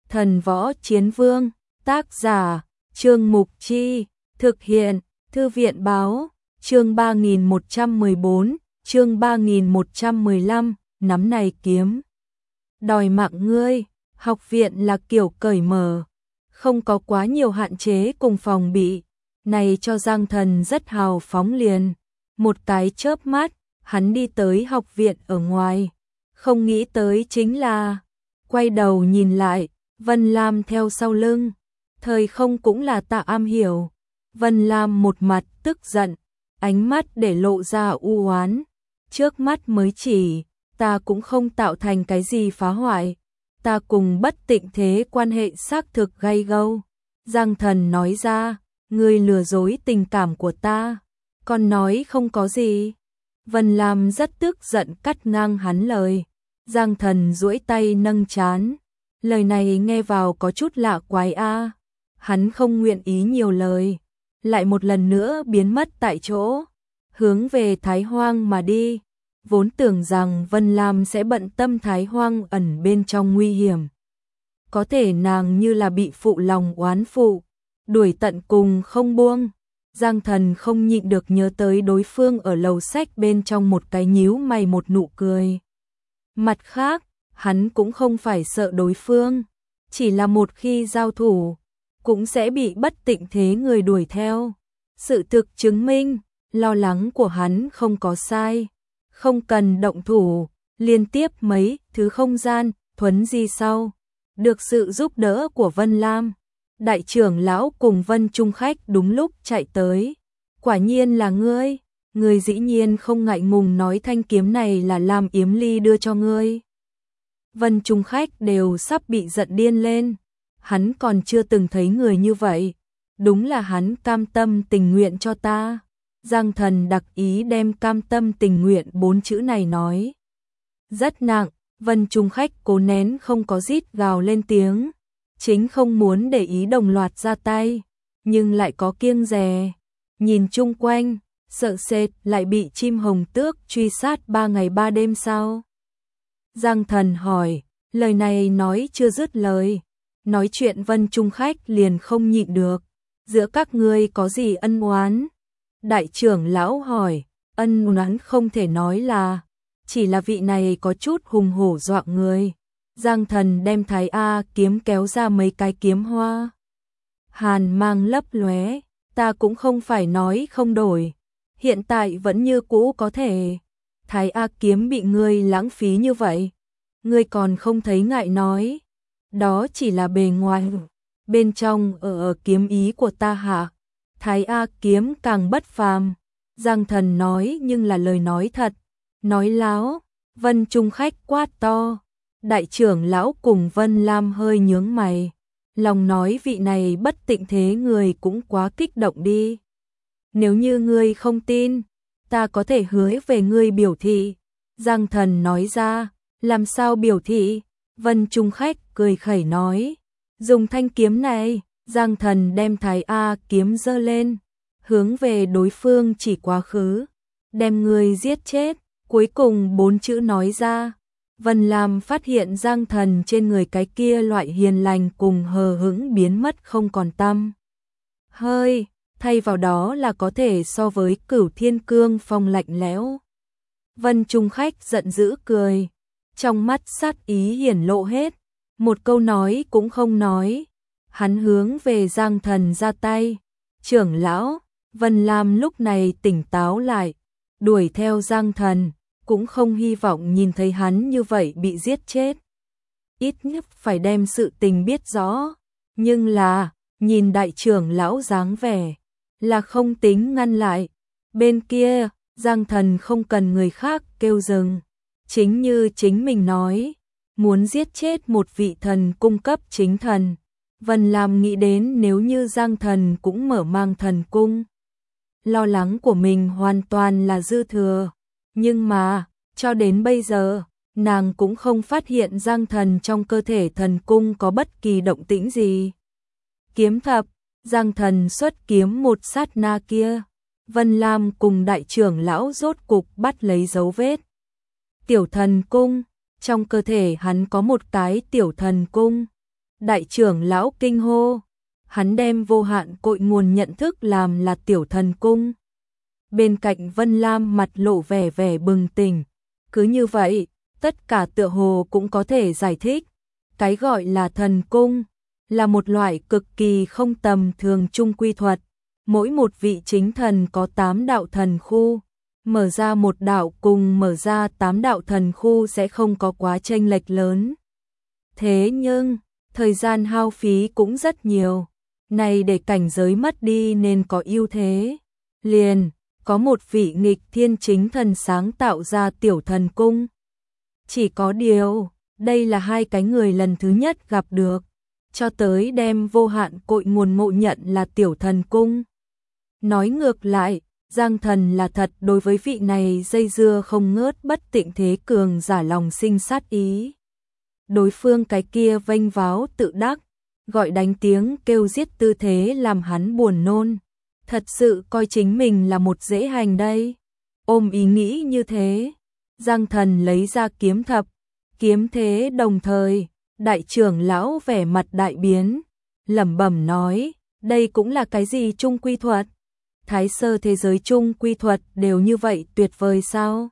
Thần Võ Chiến Vương, tác giả, Trương Mục Chi, thực hiện, Thư viện Báo, chương 3114, chương 3115, nắm này kiếm. Đòi mạng ngươi, học viện là kiểu cởi mở, không có quá nhiều hạn chế cùng phòng bị, này cho Giang Thần rất hào phóng liền. Một cái chớp mắt, hắn đi tới học viện ở ngoài, không nghĩ tới chính là, quay đầu nhìn lại, Vân Lam theo sau lưng, thời không cũng là ta am hiểu. Vân Lam một mặt tức giận, ánh mắt để lộ ra u oán, trước mắt mới chỉ, ta cũng không tạo thành cái gì phá hoại, ta cùng Bất Tịnh Thế quan hệ xác thực gay gâu. Giang Thần nói ra, ngươi lừa dối tình cảm của ta, còn nói không có gì. Vân Lam rất tức giận cắt ngang hắn lời. Giang Thần duỗi tay nâng trán, lời này nghe vào có chút lạ quái a. Hắn không nguyện ý nhiều lời, lại một lần nữa biến mất tại chỗ, hướng về Thái Hoang mà đi. Vốn tưởng rằng Vân Lam sẽ bận tâm Thái Hoang ẩn bên trong nguy hiểm, có thể nàng như là bị phụ lòng oán phụ, đuổi tận cùng không buông. Giang Thần không nhịn được nhớ tới đối phương ở lầu sách bên trong một cái nhíu mày một nụ cười. Mặt khác, hắn cũng không phải sợ đối phương, chỉ là một khi giao thủ, cũng sẽ bị Bất Tịnh Thế người đuổi theo. Sự thực chứng minh, lo lắng của hắn không có sai, không cần động thủ, liên tiếp mấy thứ không gian, thuấn di sau. Được sự giúp đỡ của Vân Lam, đại trưởng lão cùng Vân Trung Khách đúng lúc chạy tới. Quả nhiên là ngươi dĩ nhiên không ngại ngùng nói thanh kiếm này là Lam Yếm Ly đưa cho ngươi. Vân Trung Khách đều sắp bị giận điên lên, hắn còn chưa từng thấy người như vậy, đúng là hắn cam tâm tình nguyện cho ta. Giang Thần đặc ý đem cam tâm tình nguyện 4 chữ này nói rất nặng. Vân Trung Khách cố nén không có rít gào lên tiếng, chính không muốn để ý đồng loạt ra tay, nhưng lại có kiêng dè, nhìn chung quanh, sợ sệt lại bị chim hồng tước truy sát 3 ngày 3 đêm sao? Giang Thần hỏi, lời này nói chưa dứt lời, nói chuyện Vân Trung Khách liền không nhịn được, giữa các ngươi có gì ân oán? Đại trưởng lão hỏi, ân oán không thể nói là, chỉ là vị này có chút hùng hổ dọa người. Giang Thần đem Thái A kiếm kéo ra mấy cái kiếm hoa, hàn mang lấp lóe, ta cũng không phải nói không đổi, hiện tại vẫn như cũ có thể. Thái A kiếm bị ngươi lãng phí như vậy, ngươi còn không thấy ngại nói, đó chỉ là bề ngoài, bên trong ở kiếm ý của ta hả? Thái A kiếm càng bất phàm. Giang Thần nói nhưng là lời nói thật, nói láo. Vân Trung Khách quát to. Đại trưởng lão cùng Vân Lam hơi nhướng mày, lòng nói vị này Bất Tịnh Thế người cũng quá kích động đi. Nếu như ngươi không tin, ta có thể hứa về ngươi biểu thị. Giang Thần nói ra, làm sao biểu thị? Vân Trung Khách cười khẩy nói, dùng thanh kiếm này. Giang Thần đem Thái A kiếm giơ lên, hướng về đối phương chỉ quá khứ, đem người giết chết. Cuối cùng 4 chữ nói ra. Vân Lam phát hiện Giang Thần trên người cái kia loại hiền lành cùng hờ hững biến mất không còn tăm hơi, thay vào đó là có thể so với Cửu Thiên Cương Phong lạnh lẽo. Vân Trung Khách giận dữ cười, trong mắt sát ý hiển lộ hết, một câu nói cũng không nói. Hắn hướng về Giang Thần ra tay. Trưởng lão, Vân Lam lúc này tỉnh táo lại, đuổi theo Giang Thần, cũng không hy vọng nhìn thấy hắn như vậy bị giết chết. Ít nhất phải đem sự tình biết rõ, nhưng là, nhìn đại trưởng lão dáng vẻ, là không tính ngăn lại. Bên kia, Giang Thần không cần người khác kêu dừng, chính như chính mình nói, muốn giết chết một vị thần cung cấp chính thần. Vân Lam nghĩ đến nếu như Giang Thần cũng mở mang thần cung, lo lắng của mình hoàn toàn là dư thừa, nhưng mà, cho đến bây giờ, nàng cũng không phát hiện Giang Thần trong cơ thể thần cung có bất kỳ động tĩnh gì. Kiếm thập, Giang Thần xuất kiếm một sát na kia, Vân Lam cùng đại trưởng lão rốt cục bắt lấy dấu vết. Tiểu thần cung, trong cơ thể hắn có một cái tiểu thần cung. Đại trưởng lão kinh hô, hắn đem vô hạn cội nguồn nhận thức làm là tiểu thần cung. Bên cạnh Vân Lam mặt lộ vẻ vẻ bừng tỉnh, cứ như vậy, tất cả tựa hồ cũng có thể giải thích. Cái gọi là thần cung là một loại cực kỳ không tầm thường trung quy thuật, mỗi một vị chính thần có 8 đạo thần khu, mở ra một đạo cùng mở ra 8 đạo thần khu sẽ không có quá chênh lệch lớn. Thế nhưng, thời gian hao phí cũng rất nhiều, này để cảnh giới mất đi nên có ưu thế. Liền, có một vị nghịch thiên chính thần sáng tạo ra tiểu thần cung. Chỉ có điều, đây là hai cái người lần thứ nhất gặp được, cho tới đem vô hạn cội nguồn ngộ nhận là tiểu thần cung. Nói ngược lại, Giang Thần là thật đối với vị này dây dưa không ngớt bất tịnh thế cường giả lòng sinh sát ý. Đối phương cái kia vênh váo tự đắc, gọi đánh tiếng kêu giết tư thế làm hắn buồn nôn. Thật sự coi chính mình là một dễ hành đây. Ôm ý nghĩ như thế, Giang Thần lấy ra kiếm thập, kiếm thế đồng thời, đại trưởng lão vẻ mặt đại biến, lẩm bẩm nói, đây cũng là cái gì trung quy thuật? Thái sơ thế giới trung quy thuật đều như vậy tuyệt vời sao?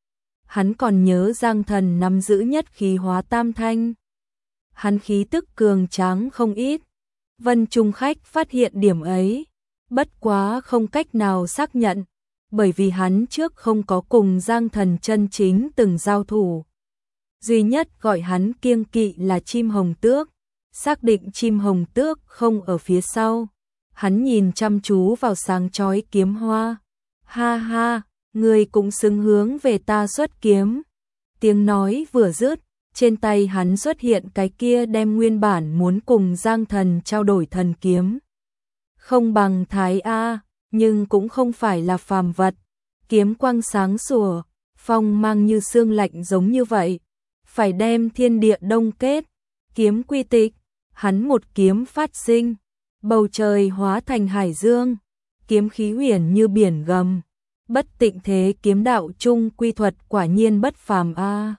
Hắn còn nhớ Giang Thần nắm giữ nhất khí hóa tam thanh. Hắn khí tức cường tráng không ít. Vân Trung Khách phát hiện điểm ấy, bất quá không cách nào xác nhận, bởi vì hắn trước không có cùng Giang Thần chân chính từng giao thủ. Duy nhất gọi hắn kiêng kỵ là chim hồng tước, xác định chim hồng tước không ở phía sau. Hắn nhìn chăm chú vào sáng chói kiếm hoa. Ha ha, người cũng xứng hướng về ta xuất kiếm. Tiếng nói vừa dứt, trên tay hắn xuất hiện cái kia đem nguyên bản muốn cùng Giang Thần trao đổi thần kiếm. Không bằng Thái A, nhưng cũng không phải là phàm vật. Kiếm quang sáng sủa, phong mang như sương lạnh giống như vậy. Phải đem thiên địa đông kết, kiếm quy tịch, hắn một kiếm phát sinh. Bầu trời hóa thành hải dương, kiếm khí huyền như biển gầm. Bất tịnh thế kiếm đạo trung quy thuật quả nhiên bất phàm a.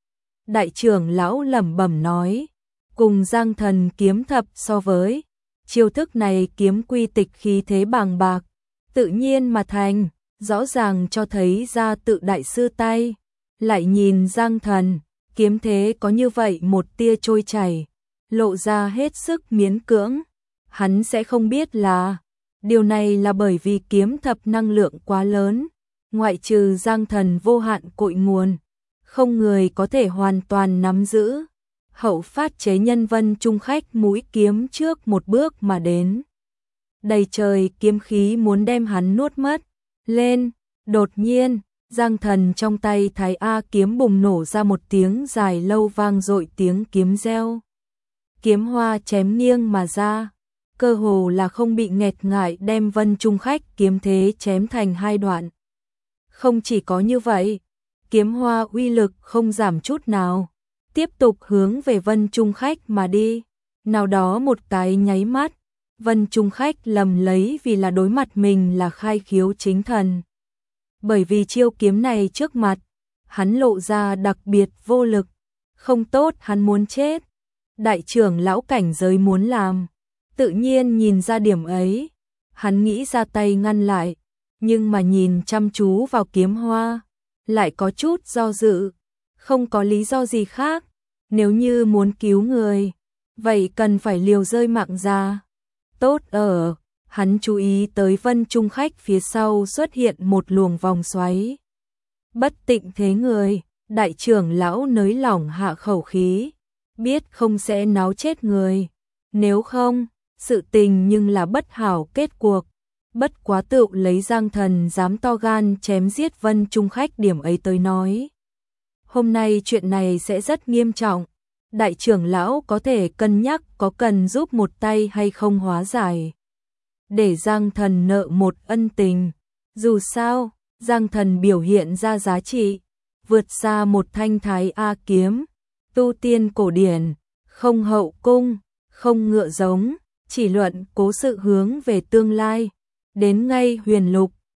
Đại trưởng lão lẩm bẩm nói, cùng Giang Thần kiếm thập so với, chiêu thức này kiếm quy tịch khí thế bàng bạc, tự nhiên mà thành, rõ ràng cho thấy ra tự đại sư tay. Lại nhìn Giang Thần, kiếm thế có như vậy một tia trôi chảy, lộ ra hết sức miễn cưỡng. Hắn sẽ không biết là, điều này là bởi vì kiếm thập năng lượng quá lớn, ngoại trừ Giang Thần vô hạn cội nguồn, không người có thể hoàn toàn nắm giữ. Hậu phát chế nhân Vân Trung Khách mũi kiếm trước một bước mà đến. Đầy trời kiếm khí muốn đem hắn nuốt mất. Lên, đột nhiên, Giang Thần trong tay Thái A kiếm bùng nổ ra một tiếng dài lâu vang dội tiếng kiếm reo. Kiếm hoa chém nghiêng mà ra, cơ hồ là không bị nghẹt ngại đem Vân Trung Khách kiếm thế chém thành hai đoạn. Không chỉ có như vậy, kiếm hoa uy lực không giảm chút nào, tiếp tục hướng về Vân Trung Khách mà đi. Nào đó một cái nháy mắt, Vân Trung Khách lầm lấy vì là đối mặt mình là khai khiếu chính thần. Bởi vì chiêu kiếm này trước mặt, hắn lộ ra đặc biệt vô lực, không tốt hắn muốn chết. Đại trưởng lão cảnh giới muốn làm, tự nhiên nhìn ra điểm ấy, hắn nghĩ ra tay ngăn lại, nhưng mà nhìn chăm chú vào kiếm hoa, lại có chút do dự, không có lý do gì khác, nếu như muốn cứu người, vậy cần phải liều rơi mạng ra. Tốt ở, hắn chú ý tới Vân Trung Khách phía sau xuất hiện một luồng vòng xoáy. Bất tịnh thế người, đại trưởng lão nới lỏng hạ khẩu khí, biết không sẽ náo chết người, nếu không, sự tình nhưng là bất hảo kết cuộc. Bất quá tựu lấy Giang Thần dám to gan chém giết Vân Trung Khách điểm ấy tới nói. Hôm nay chuyện này sẽ rất nghiêm trọng, đại trưởng lão có thể cân nhắc có cần giúp một tay hay không hóa giải. Để Giang Thần nợ một ân tình, dù sao, Giang Thần biểu hiện ra giá trị, vượt xa một thanh Thái A kiếm, tu tiên cổ điển, không hậu cung, không ngựa giống, chỉ luận cố sự hướng về tương lai. Đến ngay huyền lục,